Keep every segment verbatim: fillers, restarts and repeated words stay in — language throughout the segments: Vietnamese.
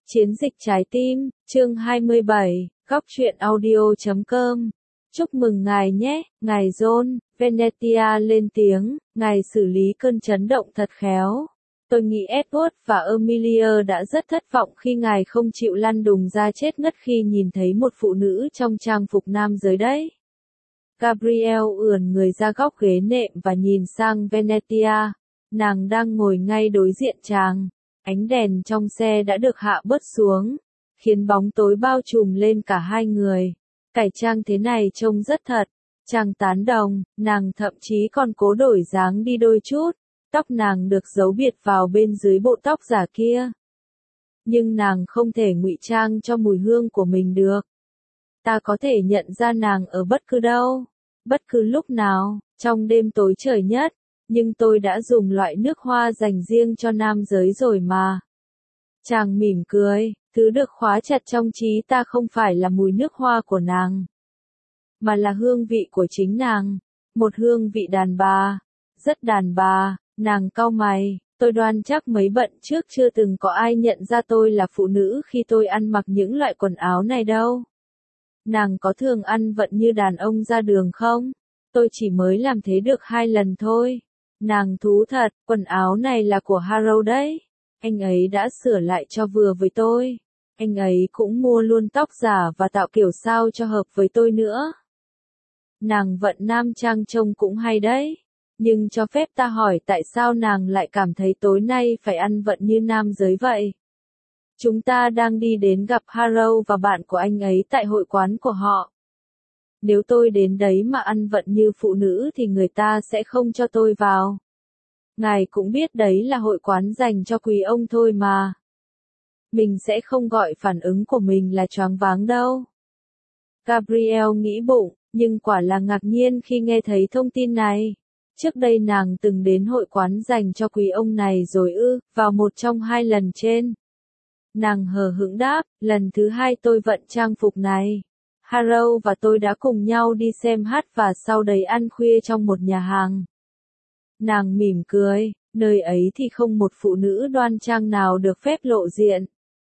Chiến dịch trái tim, chương hai mươi bảy, góc truyện audio chấm com. Chúc mừng ngài nhé, ngài John, Venetia lên tiếng, ngài xử lý cơn chấn động thật khéo. Tôi nghĩ Edward và Emilia đã rất thất vọng khi ngài không chịu lăn đùng ra chết ngất khi nhìn thấy một phụ nữ trong trang phục nam giới đấy. Gabriel ườn người ra góc ghế nệm và nhìn sang Venetia. Nàng đang ngồi ngay đối diện chàng. Ánh đèn trong xe đã được hạ bớt xuống, khiến bóng tối bao trùm lên cả hai người. Cải trang thế này trông rất thật. Chàng tán đồng, nàng thậm chí còn cố đổi dáng đi đôi chút. Tóc nàng được giấu biệt vào bên dưới bộ tóc giả kia. Nhưng nàng không thể ngụy trang cho mùi hương của mình được. Ta có thể nhận ra nàng ở bất cứ đâu, bất cứ lúc nào, trong đêm tối trời nhất. Nhưng tôi đã dùng loại nước hoa dành riêng cho nam giới rồi mà. Chàng mỉm cười, thứ được khóa chặt trong trí ta không phải là mùi nước hoa của nàng, mà là hương vị của chính nàng, một hương vị đàn bà, rất đàn bà. Nàng cau mày, tôi đoán chắc mấy bận trước chưa từng có ai nhận ra tôi là phụ nữ khi tôi ăn mặc những loại quần áo này đâu. Nàng có thường ăn vận như đàn ông ra đường không? Tôi chỉ mới làm thế được hai lần thôi. Nàng thú thật, quần áo này là của Harold đấy. Anh ấy đã sửa lại cho vừa với tôi. Anh ấy cũng mua luôn tóc giả và tạo kiểu sao cho hợp với tôi nữa. Nàng vận nam trang trông cũng hay đấy. Nhưng cho phép ta hỏi tại sao nàng lại cảm thấy tối nay phải ăn vận như nam giới vậy? Chúng ta đang đi đến gặp Harold và bạn của anh ấy tại hội quán của họ. Nếu tôi đến đấy mà ăn vận như phụ nữ thì người ta sẽ không cho tôi vào. Ngài cũng biết đấy là hội quán dành cho quý ông thôi mà. Mình sẽ không gọi phản ứng của mình là choáng váng đâu. Gabriel nghĩ bụng, nhưng quả là ngạc nhiên khi nghe thấy thông tin này. Trước đây nàng từng đến hội quán dành cho quý ông này rồi ư, vào một trong hai lần trên. Nàng hờ hững đáp, lần thứ hai tôi vận trang phục này. Harold và tôi đã cùng nhau đi xem hát và sau đấy ăn khuya trong một nhà hàng. Nàng mỉm cười, nơi ấy thì không một phụ nữ đoan trang nào được phép lộ diện.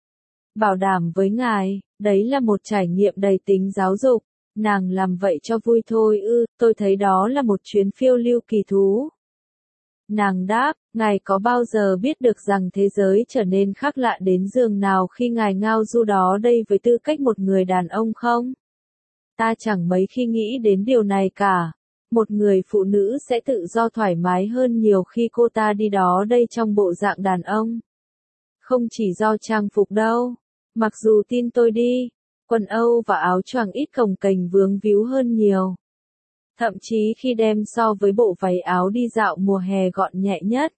Bảo đảm với ngài, đấy là một trải nghiệm đầy tính giáo dục. Nàng làm vậy cho vui thôi ư, tôi thấy đó là một chuyến phiêu lưu kỳ thú. Nàng đáp, ngài có bao giờ biết được rằng thế giới trở nên khác lạ đến giường nào khi ngài ngao du đó đây với tư cách một người đàn ông không? Ta chẳng mấy khi nghĩ đến điều này cả. Một người phụ nữ sẽ tự do thoải mái hơn nhiều khi cô ta đi đó đây trong bộ dạng đàn ông. Không chỉ do trang phục đâu. Mặc dù tin tôi đi, quần âu và áo choàng ít cồng kềnh vướng víu hơn nhiều. Thậm chí khi đem so với bộ váy áo đi dạo mùa hè gọn nhẹ nhất.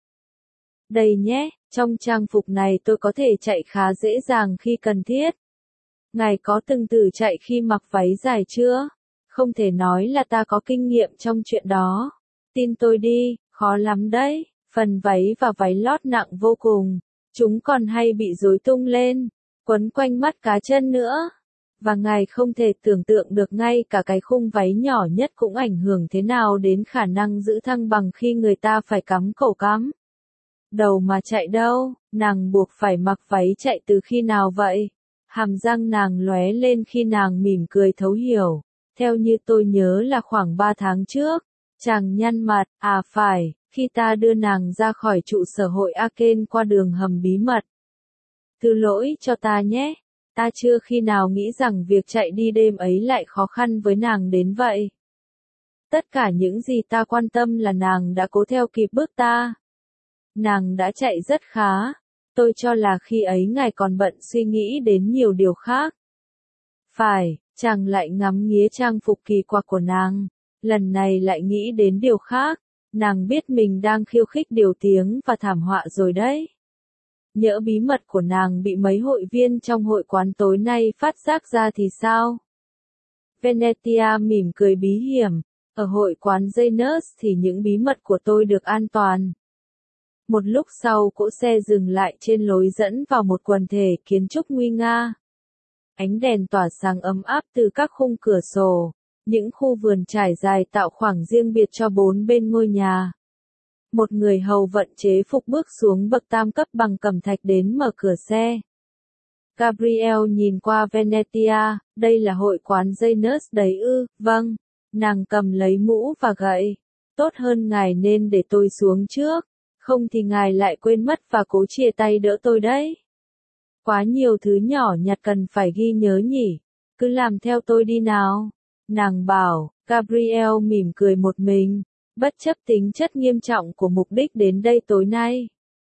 Đây nhé, trong trang phục này tôi có thể chạy khá dễ dàng khi cần thiết. Ngài có từng thử chạy khi mặc váy dài chưa? Không thể nói là ta có kinh nghiệm trong chuyện đó. Tin tôi đi, khó lắm đấy. Phần váy và váy lót nặng vô cùng. Chúng còn hay bị rối tung lên, quấn quanh mắt cá chân nữa. Và ngài không thể tưởng tượng được ngay cả cái khung váy nhỏ nhất cũng ảnh hưởng thế nào đến khả năng giữ thăng bằng khi người ta phải cắm cổ cắm đầu mà chạy đâu. Nàng buộc phải mặc váy chạy từ khi nào vậy? Hàm răng nàng lóe lên khi nàng mỉm cười thấu hiểu. Theo như tôi nhớ là khoảng ba tháng trước. Chàng nhăn mặt, à phải, khi ta đưa nàng ra khỏi trụ sở hội Aken qua đường hầm bí mật. Thứ lỗi cho ta nhé. Ta chưa khi nào nghĩ rằng việc chạy đi đêm ấy lại khó khăn với nàng đến vậy. Tất cả những gì ta quan tâm là nàng đã cố theo kịp bước ta. Nàng đã chạy rất khá. Tôi cho là khi ấy ngài còn bận suy nghĩ đến nhiều điều khác. Phải, chàng lại ngắm nghía trang phục kỳ quặc của nàng. Lần này lại nghĩ đến điều khác. Nàng biết mình đang khiêu khích điều tiếng và thảm họa rồi đấy. Nhỡ bí mật của nàng bị mấy hội viên trong hội quán tối nay phát giác ra thì sao? Venetia mỉm cười bí hiểm. Ở hội quán Janus thì những bí mật của tôi được an toàn. Một lúc sau cỗ xe dừng lại trên lối dẫn vào một quần thể kiến trúc nguy nga. Ánh đèn tỏa sáng ấm áp từ các khung cửa sổ. Những khu vườn trải dài tạo khoảng riêng biệt cho bốn bên ngôi nhà. Một người hầu vận chế phục bước xuống bậc tam cấp bằng cẩm thạch đến mở cửa xe. Gabriel nhìn qua Venetia, đây là hội quán Janus đấy ư, vâng. Nàng cầm lấy mũ và gậy. Tốt hơn ngài nên để tôi xuống trước, không thì ngài lại quên mất và cố chia tay đỡ tôi đấy. Quá nhiều thứ nhỏ nhặt cần phải ghi nhớ nhỉ, cứ làm theo tôi đi nào. Nàng bảo, Gabriel mỉm cười một mình, bất chấp tính chất nghiêm trọng của mục đích đến đây tối nay.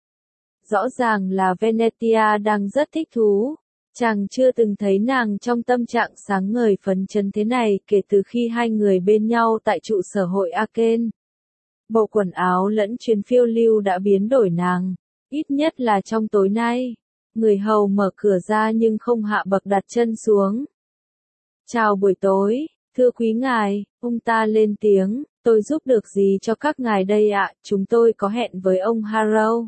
Rõ ràng là Venetia đang rất thích thú. Chàng chưa từng thấy nàng trong tâm trạng sáng ngời phấn chấn thế này kể từ khi hai người bên nhau tại trụ sở hội Aken. Bộ quần áo lẫn chuyến phiêu lưu đã biến đổi nàng, ít nhất là trong tối nay. Người hầu mở cửa ra nhưng không hạ bậc đặt chân xuống. Chào buổi tối, thưa quý ngài, ông ta lên tiếng, tôi giúp được gì cho các ngài đây ạ, chúng tôi có hẹn với ông Harrow.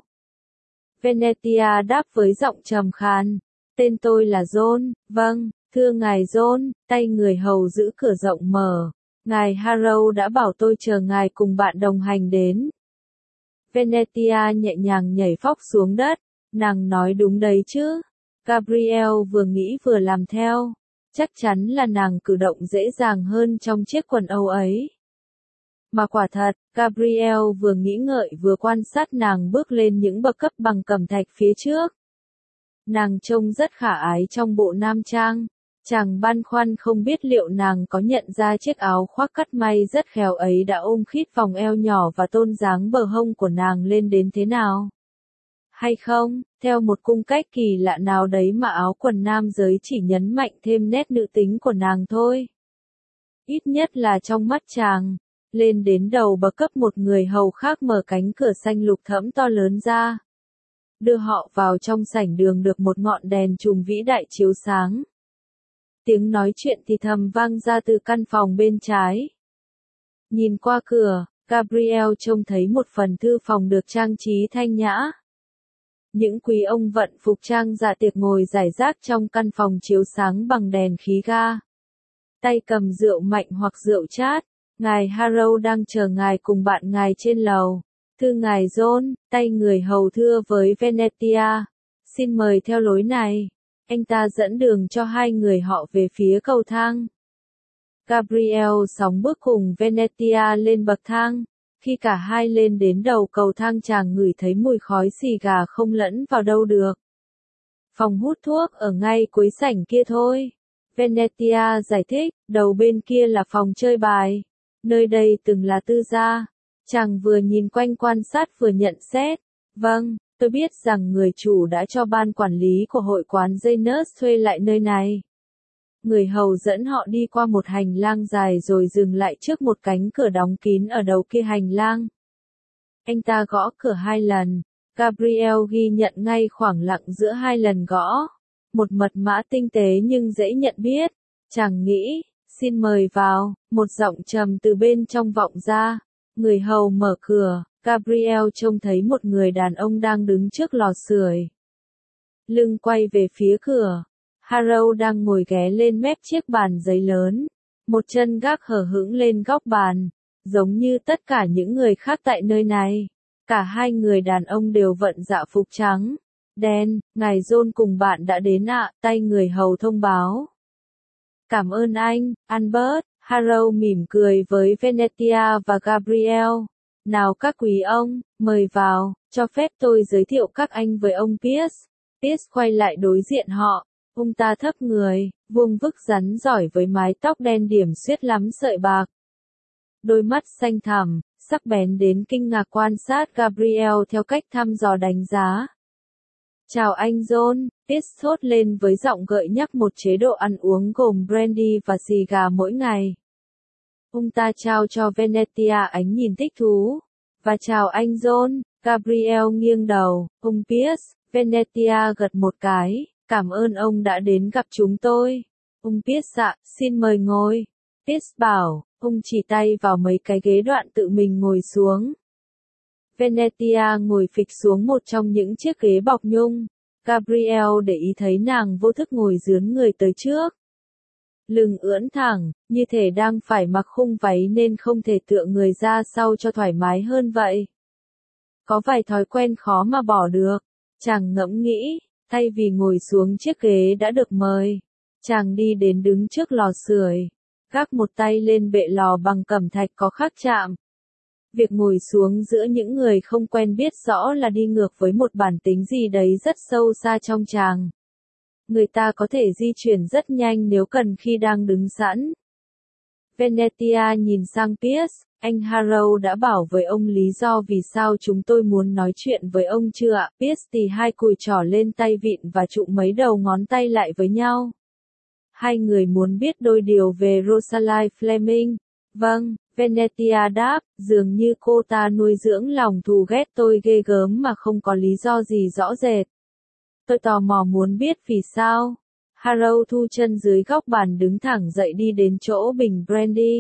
Venetia đáp với giọng trầm khàn. Tên tôi là John, vâng, thưa ngài John, tay người hầu giữ cửa rộng mở. Ngài Harrow đã bảo tôi chờ ngài cùng bạn đồng hành đến. Venetia nhẹ nhàng nhảy phóc xuống đất, nàng nói đúng đấy chứ. Gabriel vừa nghĩ vừa làm theo, chắc chắn là nàng cử động dễ dàng hơn trong chiếc quần âu ấy. Mà quả thật, Gabriel vừa nghĩ ngợi vừa quan sát nàng bước lên những bậc cấp bằng cẩm thạch phía trước. Nàng trông rất khả ái trong bộ nam trang, chàng băn khoăn không biết liệu nàng có nhận ra chiếc áo khoác cắt may rất khéo ấy đã ôm khít vòng eo nhỏ và tôn dáng bờ hông của nàng lên đến thế nào. Hay không, theo một cung cách kỳ lạ nào đấy mà áo quần nam giới chỉ nhấn mạnh thêm nét nữ tính của nàng thôi. Ít nhất là trong mắt chàng. Lên đến đầu bậc cấp một người hầu khác mở cánh cửa xanh lục thẫm to lớn ra. Đưa họ vào trong sảnh đường được một ngọn đèn chùm vĩ đại chiếu sáng. Tiếng nói chuyện thì thầm vang ra từ căn phòng bên trái. Nhìn qua cửa, Gabriel trông thấy một phần thư phòng được trang trí thanh nhã. Những quý ông vận phục trang dạ tiệc ngồi rải rác trong căn phòng chiếu sáng bằng đèn khí ga. Tay cầm rượu mạnh hoặc rượu chát. Ngài Harrow đang chờ ngài cùng bạn ngài trên lầu. Thưa ngài John, tay người hầu thưa với Venetia. Xin mời theo lối này. Anh ta dẫn đường cho hai người họ về phía cầu thang. Gabriel sóng bước cùng Venetia lên bậc thang. Khi cả hai lên đến đầu cầu thang chàng ngửi thấy mùi khói xì gà không lẫn vào đâu được. Phòng hút thuốc ở ngay cuối sảnh kia thôi. Venetia giải thích, đầu bên kia là phòng chơi bài. Nơi đây từng là tư gia. Chàng vừa nhìn quanh quan sát vừa nhận xét. Vâng, tôi biết rằng người chủ đã cho ban quản lý của hội quán Janus thuê lại nơi này. Người hầu dẫn họ đi qua một hành lang dài rồi dừng lại trước một cánh cửa đóng kín ở đầu kia hành lang. Anh ta gõ cửa hai lần. Gabriel ghi nhận ngay khoảng lặng giữa hai lần gõ. Một mật mã tinh tế nhưng dễ nhận biết. Chàng nghĩ, xin mời vào, một giọng trầm từ bên trong vọng ra. Người hầu mở cửa, Gabriel trông thấy một người đàn ông đang đứng trước lò sưởi. Lưng quay về phía cửa. Harrow đang ngồi ghé lên mép chiếc bàn giấy lớn. Một chân gác hở hững lên góc bàn. Giống như tất cả những người khác tại nơi này. Cả hai người đàn ông đều vận dạ phục trắng. Đen, ngài John cùng bạn đã đến ạ, tay người hầu thông báo. Cảm ơn anh, Albert. Harrow mỉm cười với Venetia và Gabriel. Nào các quý ông, mời vào, cho phép tôi giới thiệu các anh với ông Pierce. Pierce quay lại đối diện họ. Ông ta thấp người, vuông vức rắn giỏi với mái tóc đen điểm xuyết lắm sợi bạc. Đôi mắt xanh thẳm, sắc bén đến kinh ngạc quan sát Gabriel theo cách thăm dò đánh giá. Chào anh John, Pierce thốt lên với giọng gợi nhắc một chế độ ăn uống gồm brandy và xì gà mỗi ngày. Ông ta trao cho Venetia ánh nhìn thích thú. Và chào anh John, Gabriel nghiêng đầu, ông Pierce, Venetia gật một cái, cảm ơn ông đã đến gặp chúng tôi. Ông Pierce ạ, xin mời ngồi. Pierce bảo, ông chỉ tay vào mấy cái ghế đoạn tự mình ngồi xuống. Venetia ngồi phịch xuống một trong những chiếc ghế bọc nhung. Gabriel để ý thấy nàng vô thức ngồi dướn người tới trước. Lưng ưỡn thẳng, như thể đang phải mặc khung váy nên không thể tựa người ra sau cho thoải mái hơn vậy. Có vài thói quen khó mà bỏ được. Chàng ngẫm nghĩ, Thay vì ngồi xuống chiếc ghế đã được mời, chàng đi đến đứng trước lò sưởi, gác một tay lên bệ lò bằng cẩm thạch có khắc chạm. Việc ngồi xuống giữa những người không quen biết rõ là đi ngược với một bản tính gì đấy rất sâu xa trong chàng. Người ta có thể di chuyển rất nhanh nếu cần khi đang đứng sẵn. Venetia nhìn sang Pierce, anh Harrow đã bảo với ông lý do vì sao chúng tôi muốn nói chuyện với ông chưa ạ? Pierce tì hai cùi trỏ lên tay vịn và trụ mấy đầu ngón tay lại với nhau. Hai người muốn biết đôi điều về Rosalie Fleming. Vâng, Venetia đáp, dường như cô ta nuôi dưỡng lòng thù ghét tôi ghê gớm mà không có lý do gì rõ rệt. Tôi tò mò muốn biết vì sao. Harrow thu chân dưới góc bàn đứng thẳng dậy đi đến chỗ bình brandy.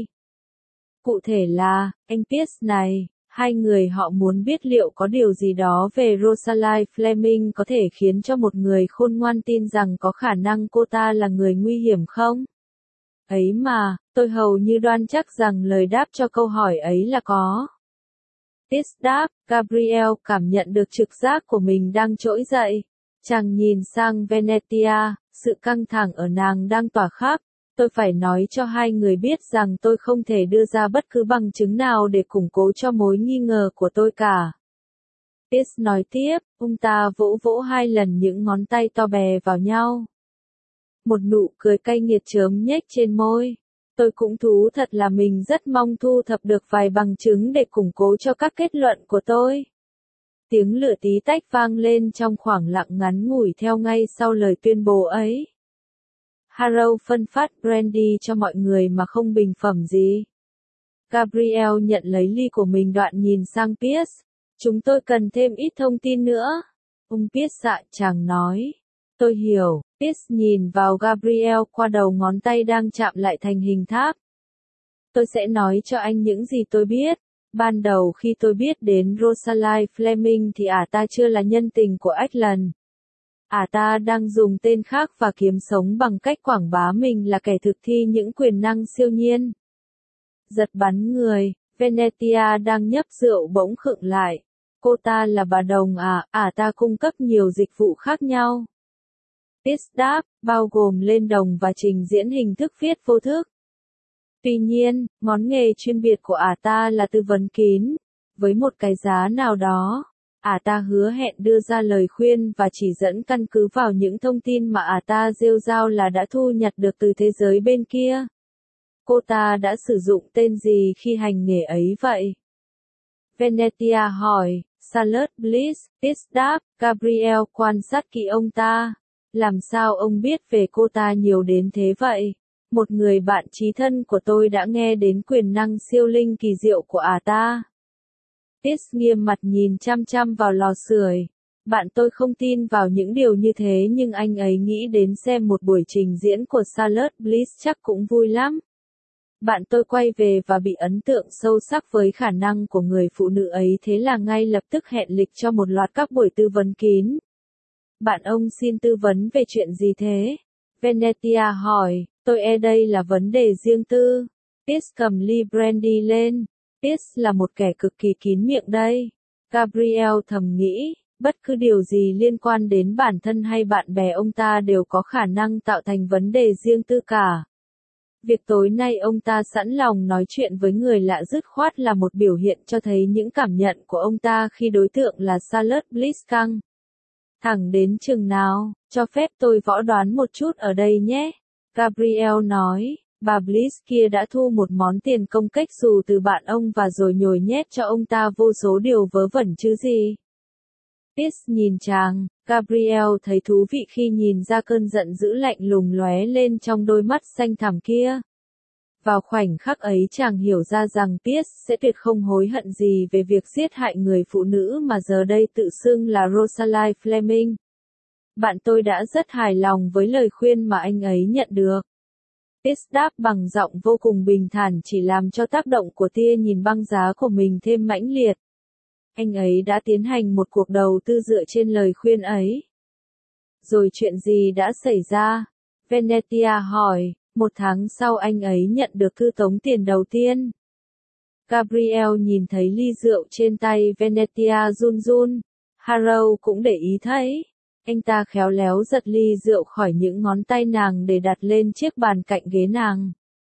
Cụ thể là, anh Pierce này, hai người họ muốn biết liệu có điều gì đó về Rosalie Fleming có thể khiến cho một người khôn ngoan tin rằng có khả năng cô ta là người nguy hiểm không? Ấy mà, tôi hầu như đoan chắc rằng lời đáp cho câu hỏi ấy là có. Pierce đáp, Gabriel cảm nhận được trực giác của mình đang trỗi dậy. Chàng nhìn sang Venetia, sự căng thẳng ở nàng đang tỏa khắp. Tôi phải nói cho hai người biết rằng tôi không thể đưa ra bất cứ bằng chứng nào để củng cố cho mối nghi ngờ của tôi cả. Pierce nói tiếp, ông ta vỗ vỗ hai lần những ngón tay to bè vào nhau. Một nụ cười cay nghiệt chớm nhếch trên môi. Tôi cũng thú thật là mình rất mong thu thập được vài bằng chứng để củng cố cho các kết luận của tôi. Tiếng lửa tí tách vang lên trong khoảng lặng ngắn ngủi theo ngay sau lời tuyên bố ấy. Harrow phân phát brandy cho mọi người mà không bình phẩm gì. Gabriel nhận lấy ly của mình đoạn nhìn sang Pierce. Chúng tôi cần thêm ít thông tin nữa. Ông Pierce dạ chàng nói. Tôi hiểu. Pierce nhìn vào Gabriel qua đầu ngón tay đang chạm lại thành hình tháp. Tôi sẽ nói cho anh những gì tôi biết. Ban đầu khi tôi biết đến Rosalie Fleming thì ả ta chưa là nhân tình của Ackland. Ả ta đang dùng tên khác và kiếm sống bằng cách quảng bá mình là kẻ thực thi những quyền năng siêu nhiên. Giật bắn người, Venetia đang nhấp rượu bỗng khựng lại. Cô ta là bà Đồng à, ả ta cung cấp nhiều dịch vụ khác nhau. Pierce đáp, bao gồm lên đồng và trình diễn hình thức viết vô thức. Tuy nhiên, ngón nghề chuyên biệt của ả ta là tư vấn kín. Với một cái giá nào đó, ả ta hứa hẹn đưa ra lời khuyên và chỉ dẫn căn cứ vào những thông tin mà ả ta rêu rao là đã thu nhặt được từ thế giới bên kia. Cô ta đã sử dụng tên gì khi hành nghề ấy vậy? Venetia hỏi, Charlotte Bliss, Pierce đáp, Gabriel quan sát kỹ ông ta. Làm sao ông biết về cô ta nhiều đến thế vậy? Một người bạn chí thân của tôi đã nghe đến quyền năng siêu linh kỳ diệu của ả ta. Pierce nghiêm mặt nhìn chăm chăm vào lò sưởi. Bạn tôi không tin vào những điều như thế nhưng anh ấy nghĩ đến xem một buổi trình diễn của Charlotte Bliss chắc cũng vui lắm. Bạn tôi quay về và bị ấn tượng sâu sắc với khả năng của người phụ nữ ấy thế là ngay lập tức hẹn lịch cho một loạt các buổi tư vấn kín. Bạn ông xin tư vấn về chuyện gì thế? Venetia hỏi, tôi e đây là vấn đề riêng tư. Pierce cầm ly brandy lên. Pierce là một kẻ cực kỳ kín miệng đây. Gabriel thầm nghĩ, bất cứ điều gì liên quan đến bản thân hay bạn bè ông ta đều có khả năng tạo thành vấn đề riêng tư cả. Việc tối nay ông ta sẵn lòng nói chuyện với người lạ dứt khoát là một biểu hiện cho thấy những cảm nhận của ông ta khi đối tượng là Charlotte Bliss căng. Thẳng đến chừng nào, cho phép tôi võ đoán một chút ở đây nhé. Gabriel nói, bà Bliss kia đã thu một món tiền công kếch xù từ bạn ông và rồi nhồi nhét cho ông ta vô số điều vớ vẩn chứ gì. Pierce nhìn chàng, Gabriel thấy thú vị khi nhìn ra cơn giận dữ lạnh lùng lóe lên trong đôi mắt xanh thẳm kia. Vào khoảnh khắc ấy chàng hiểu ra rằng Pierce sẽ tuyệt không hối hận gì về việc giết hại người phụ nữ mà giờ đây tự xưng là Rosalie Fleming. Bạn tôi đã rất hài lòng với lời khuyên mà anh ấy nhận được. Pierce đáp bằng giọng vô cùng bình thản chỉ làm cho tác động của tia nhìn băng giá của mình thêm mãnh liệt. Anh ấy đã tiến hành một cuộc đầu tư dựa trên lời khuyên ấy. Rồi chuyện gì đã xảy ra? Venetia hỏi, một tháng sau anh ấy nhận được thư tống tiền đầu tiên. Gabriel nhìn thấy ly rượu trên tay Venetia run run. Harrow cũng để ý thấy. Anh ta khéo léo giật ly rượu khỏi những ngón tay nàng để đặt lên chiếc bàn cạnh ghế nàng.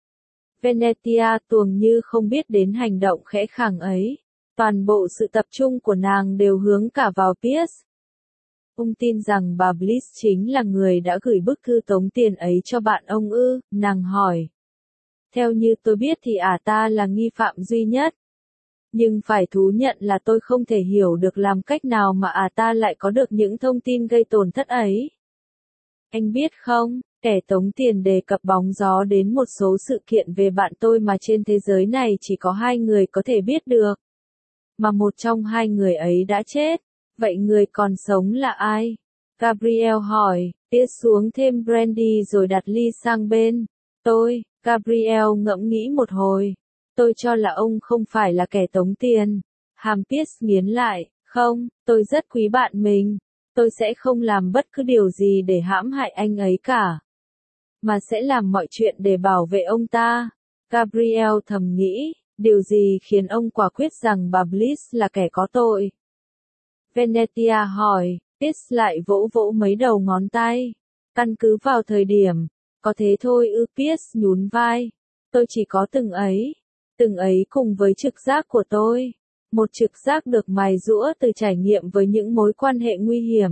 Venetia tuồng như không biết đến hành động khẽ khàng ấy. Toàn bộ sự tập trung của nàng đều hướng cả vào Pierce. Ông tin rằng bà Bliss chính là người đã gửi bức thư tống tiền ấy cho bạn ông ư, nàng hỏi. Theo như tôi biết thì ả ta là nghi phạm duy nhất. Nhưng phải thú nhận là tôi không thể hiểu được làm cách nào mà ả ta lại có được những thông tin gây tổn thất ấy. Anh biết không, kẻ tống tiền đề cập bóng gió đến một số sự kiện về bạn tôi mà trên thế giới này chỉ có hai người có thể biết được. Mà một trong hai người ấy đã chết. Vậy người còn sống là ai? Gabriel hỏi, tiết xuống thêm brandy rồi đặt ly sang bên. Tôi, Gabriel ngẫm nghĩ một hồi. Tôi cho là ông không phải là kẻ tống tiền. Hàm Pierce nghiến lại, không, tôi rất quý bạn mình. Tôi sẽ không làm bất cứ điều gì để hãm hại anh ấy cả. Mà sẽ làm mọi chuyện để bảo vệ ông ta. Gabriel thầm nghĩ, điều gì khiến ông quả quyết rằng bà Bliss là kẻ có tội? Venetia hỏi, Pierce lại vỗ vỗ mấy đầu ngón tay. Căn cứ vào thời điểm, có thế thôi ư? Pierce nhún vai. Tôi chỉ có từng ấy. Từng ấy cùng với trực giác của tôi. Một trực giác được mài giũa từ trải nghiệm với những mối quan hệ nguy hiểm.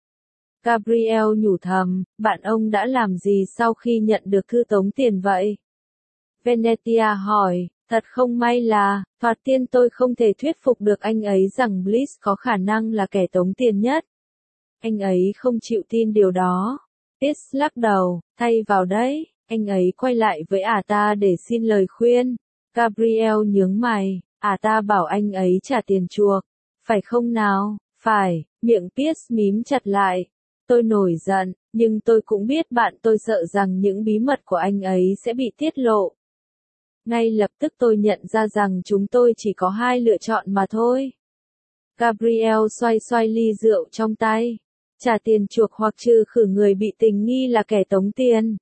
Gabriel nhủ thầm, bạn ông đã làm gì sau khi nhận được thư tống tiền vậy? Venetia hỏi, thật không may là, thoạt tiên tôi không thể thuyết phục được anh ấy rằng Bliss có khả năng là kẻ tống tiền nhất. Anh ấy không chịu tin điều đó. Pierce lắc đầu, thay vào đấy, anh ấy quay lại với ả ta để xin lời khuyên. Gabriel nhướng mày, ả ta bảo anh ấy trả tiền chuộc. Phải không nào? Phải, miệng Pierce mím chặt lại. Tôi nổi giận, nhưng tôi cũng biết bạn tôi sợ rằng những bí mật của anh ấy sẽ bị tiết lộ. Ngay lập tức tôi nhận ra rằng chúng tôi chỉ có hai lựa chọn mà thôi. Gabriel xoay xoay ly rượu trong tay. Trả tiền chuộc hoặc trừ khử người bị tình nghi là kẻ tống tiền.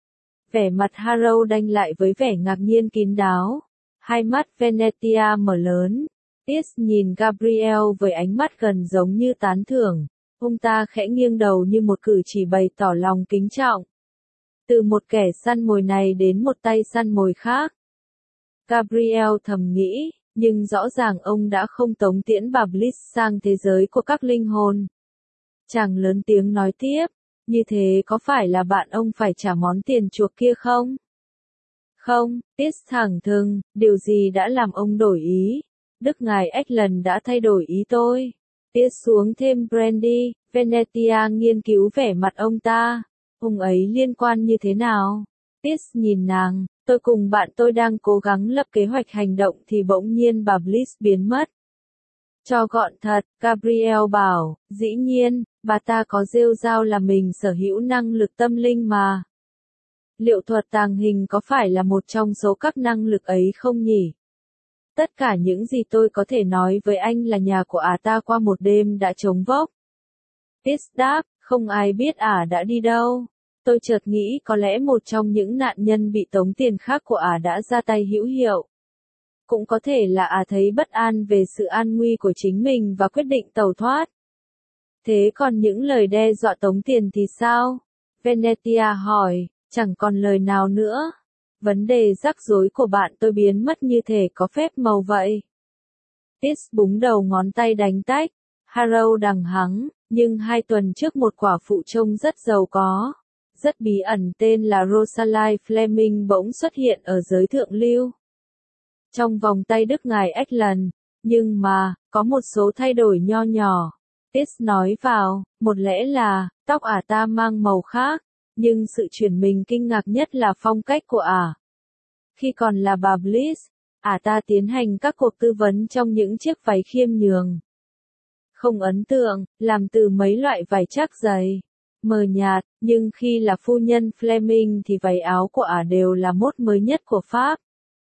Vẻ mặt Harrow đanh lại với vẻ ngạc nhiên kín đáo. Hai mắt Venetia mở lớn. Pierce nhìn Gabriel với ánh mắt gần giống như tán thưởng. Ông ta khẽ nghiêng đầu như một cử chỉ bày tỏ lòng kính trọng. Từ một kẻ săn mồi này đến một tay săn mồi khác. Gabriel thầm nghĩ, nhưng rõ ràng ông đã không tống tiễn bà Bliss sang thế giới của các linh hồn. Chàng lớn tiếng nói tiếp, như thế có phải là bạn ông phải trả món tiền chuộc kia không? Không, Pierce thẳng thừng, điều gì đã làm ông đổi ý? Đức ngài Ackland đã thay đổi ý tôi. Pierce xuống thêm brandy, Venetia nghiên cứu vẻ mặt ông ta. Ông ấy liên quan như thế nào? Pierce nhìn nàng, tôi cùng bạn tôi đang cố gắng lập kế hoạch hành động thì bỗng nhiên bà Bliss biến mất. Cho gọn thật, Gabriel bảo, dĩ nhiên, bà ta có rêu rao là mình sở hữu năng lực tâm linh mà. Liệu thuật tàng hình có phải là một trong số các năng lực ấy không nhỉ? Tất cả những gì tôi có thể nói với anh là nhà của ả ta qua một đêm đã trống vốc. Pierce đáp, không ai biết ả đã đi đâu. Tôi chợt nghĩ có lẽ một trong những nạn nhân bị tống tiền khác của ả đã ra tay hữu hiệu. Cũng có thể là ả thấy bất an về sự an nguy của chính mình và quyết định tẩu thoát. Thế còn những lời đe dọa tống tiền thì sao? Venetia hỏi, chẳng còn lời nào nữa. Vấn đề rắc rối của bạn tôi biến mất như thể có phép màu vậy. Pierce búng đầu ngón tay đánh tách. Harrow đằng hắng, nhưng hai tuần trước một quả phụ trông rất giàu có, rất bí ẩn tên là Rosalie Fleming bỗng xuất hiện ở giới thượng lưu. Trong vòng tay Đức ngài Ackland, nhưng mà, có một số thay đổi nho nhỏ. Pierce nói vào, một lẽ là, tóc ả ta mang màu khác, nhưng sự chuyển mình kinh ngạc nhất là phong cách của ả. Khi còn là bà Bliss, ả ta tiến hành các cuộc tư vấn trong những chiếc váy khiêm nhường. Không ấn tượng, làm từ mấy loại vải chắc dày, mờ nhạt, nhưng khi là phu nhân Fleming thì váy áo của ả đều là mốt mới nhất của Pháp.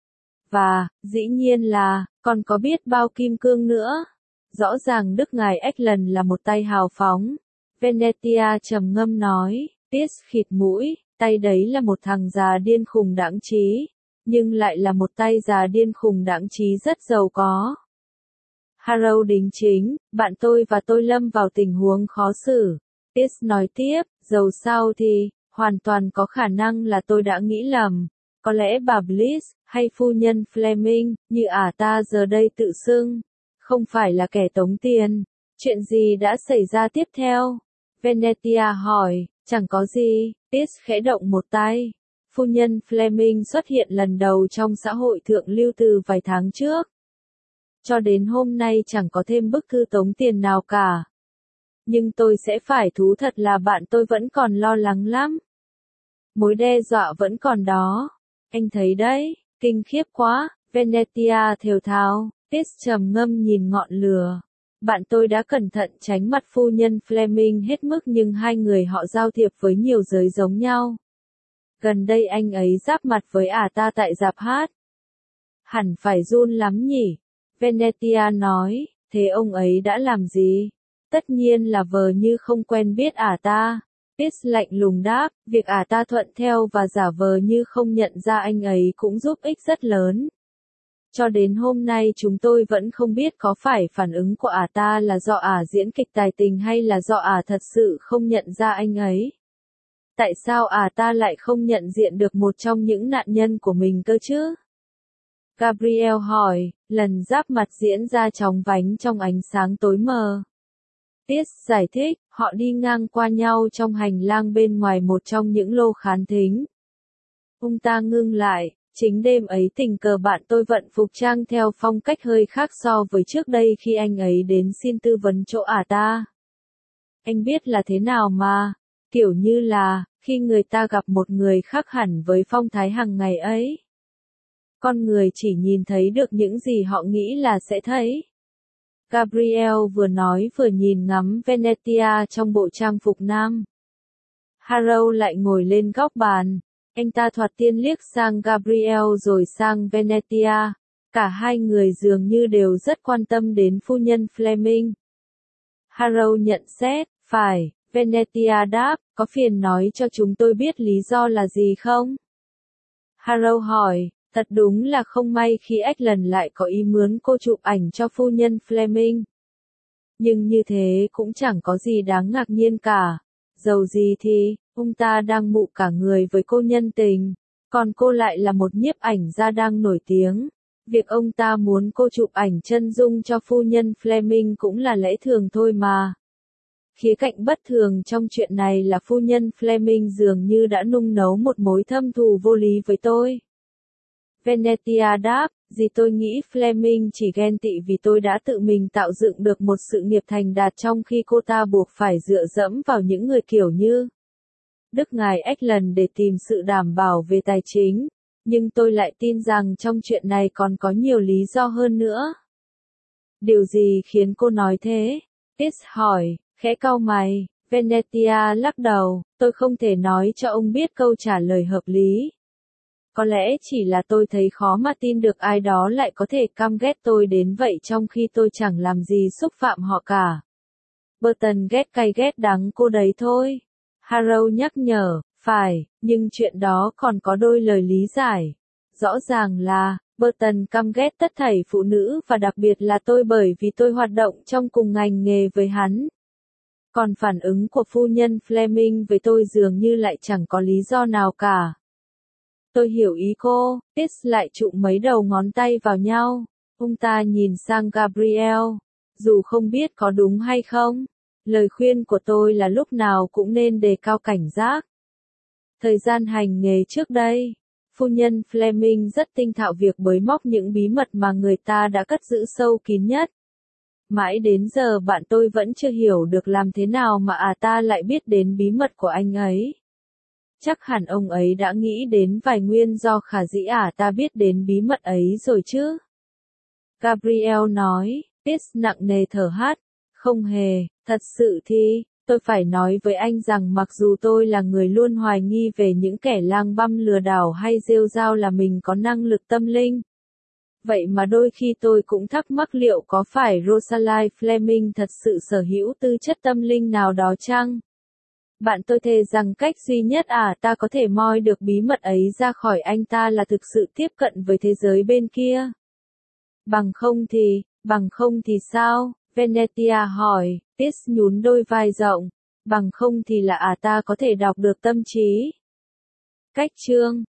Và, dĩ nhiên là, còn có biết bao kim cương nữa. Rõ ràng Đức ngài Ackland là một tay hào phóng. Venetia trầm ngâm nói, Pierce khịt mũi, tay đấy là một thằng già điên khùng đãng trí, nhưng lại là một tay già điên khùng đãng trí rất giàu có. Harrow đính chính, bạn tôi và tôi lâm vào tình huống khó xử. Tis nói tiếp, dầu sao thì, hoàn toàn có khả năng là tôi đã nghĩ lầm. Có lẽ bà Bliss, hay phu nhân Fleming, như ả ta giờ đây tự xưng, không phải là kẻ tống tiền. Chuyện gì đã xảy ra tiếp theo? Venetia hỏi, chẳng có gì, Tis khẽ động một tay. Phu nhân Fleming xuất hiện lần đầu trong xã hội thượng lưu từ vài tháng trước. Cho đến hôm nay chẳng có thêm bức thư tống tiền nào cả. Nhưng tôi sẽ phải thú thật là bạn tôi vẫn còn lo lắng lắm. Mối đe dọa vẫn còn đó. Anh thấy đấy, kinh khiếp quá, Venetia thều thào, Tis trầm ngâm nhìn ngọn lửa. Bạn tôi đã cẩn thận tránh mặt phu nhân Fleming hết mức nhưng hai người họ giao thiệp với nhiều giới giống nhau. Gần đây anh ấy giáp mặt với ả ta tại rạp hát. Hẳn phải run lắm nhỉ? Venetia nói, thế ông ấy đã làm gì? Tất nhiên là vờ như không quen biết ả ta. Tis lạnh lùng đáp, việc ả ta thuận theo và giả vờ như không nhận ra anh ấy cũng giúp ích rất lớn. Cho đến hôm nay chúng tôi vẫn không biết có phải phản ứng của ả ta là do ả diễn kịch tài tình hay là do ả thật sự không nhận ra anh ấy. Tại sao ả ta lại không nhận diện được một trong những nạn nhân của mình cơ chứ? Gabriel hỏi, lần giáp mặt diễn ra chóng vánh trong ánh sáng tối mờ. Tis giải thích, họ đi ngang qua nhau trong hành lang bên ngoài một trong những lô khán thính. Ông ta ngưng lại, chính đêm ấy tình cờ bạn tôi vận phục trang theo phong cách hơi khác so với trước đây khi anh ấy đến xin tư vấn chỗ ả ta. Anh biết là thế nào mà, kiểu như là, khi người ta gặp một người khác hẳn với phong thái hàng ngày ấy. Con người chỉ nhìn thấy được những gì họ nghĩ là sẽ thấy. Gabriel vừa nói vừa nhìn ngắm Venetia trong bộ trang phục nam. Harrow lại ngồi lên góc bàn. Anh ta thoạt tiên liếc sang Gabriel rồi sang Venetia. Cả hai người dường như đều rất quan tâm đến phu nhân Fleming. Harrow nhận xét, phải, Venetia đáp, có phiền nói cho chúng tôi biết lý do là gì không? Harrow hỏi, thật đúng là không may khi Ackland lại có ý mướn cô chụp ảnh cho phu nhân Fleming. Nhưng như thế cũng chẳng có gì đáng ngạc nhiên cả. Dầu gì thì, ông ta đang mụ cả người với cô nhân tình, còn cô lại là một nhiếp ảnh gia đang nổi tiếng. Việc ông ta muốn cô chụp ảnh chân dung cho phu nhân Fleming cũng là lẽ thường thôi mà. Khía cạnh bất thường trong chuyện này là phu nhân Fleming dường như đã nung nấu một mối thâm thù vô lý với tôi. Venetia đáp, gì tôi nghĩ Fleming chỉ ghen tị vì tôi đã tự mình tạo dựng được một sự nghiệp thành đạt trong khi cô ta buộc phải dựa dẫm vào những người kiểu như Đức Ngài Ackland để tìm sự đảm bảo về tài chính. Nhưng tôi lại tin rằng trong chuyện này còn có nhiều lý do hơn nữa. Điều gì khiến cô nói thế? Tis hỏi, khẽ cau mày. Venetia lắc đầu, tôi không thể nói cho ông biết câu trả lời hợp lý. Có lẽ chỉ là tôi thấy khó mà tin được ai đó lại có thể căm ghét tôi đến vậy trong khi tôi chẳng làm gì xúc phạm họ cả. Burton ghét cay ghét đắng cô đấy thôi. Harrow nhắc nhở, phải, nhưng chuyện đó còn có đôi lời lý giải. Rõ ràng là, Burton căm ghét tất thảy phụ nữ và đặc biệt là tôi bởi vì tôi hoạt động trong cùng ngành nghề với hắn. Còn phản ứng của phu nhân Fleming với tôi dường như lại chẳng có lý do nào cả. Tôi hiểu ý cô, Tis lại trụm mấy đầu ngón tay vào nhau. Ông ta nhìn sang Gabriel. Dù không biết có đúng hay không, lời khuyên của tôi là lúc nào cũng nên đề cao cảnh giác. Thời gian hành nghề trước đây, phu nhân Fleming rất tinh thạo việc bới móc những bí mật mà người ta đã cất giữ sâu kín nhất. Mãi đến giờ bạn tôi vẫn chưa hiểu được làm thế nào mà ả ta lại biết đến bí mật của anh ấy. Chắc hẳn ông ấy đã nghĩ đến vài nguyên do khả dĩ ả ta biết đến bí mật ấy rồi chứ. Gabriel nói, Tis nặng nề thở hắt. Không hề, thật sự thì, tôi phải nói với anh rằng mặc dù tôi là người luôn hoài nghi về những kẻ lang băm lừa đảo hay rêu rao là mình có năng lực tâm linh. Vậy mà đôi khi tôi cũng thắc mắc liệu có phải Rosalie Fleming thật sự sở hữu tư chất tâm linh nào đó chăng? Bạn tôi thề rằng cách duy nhất ả ta có thể moi được bí mật ấy ra khỏi anh ta là thực sự tiếp cận với thế giới bên kia. Bằng không thì, bằng không thì sao? Venetia hỏi, Tis nhún đôi vai rộng. bằng không thì là à ta có thể đọc được tâm trí. Cách chương,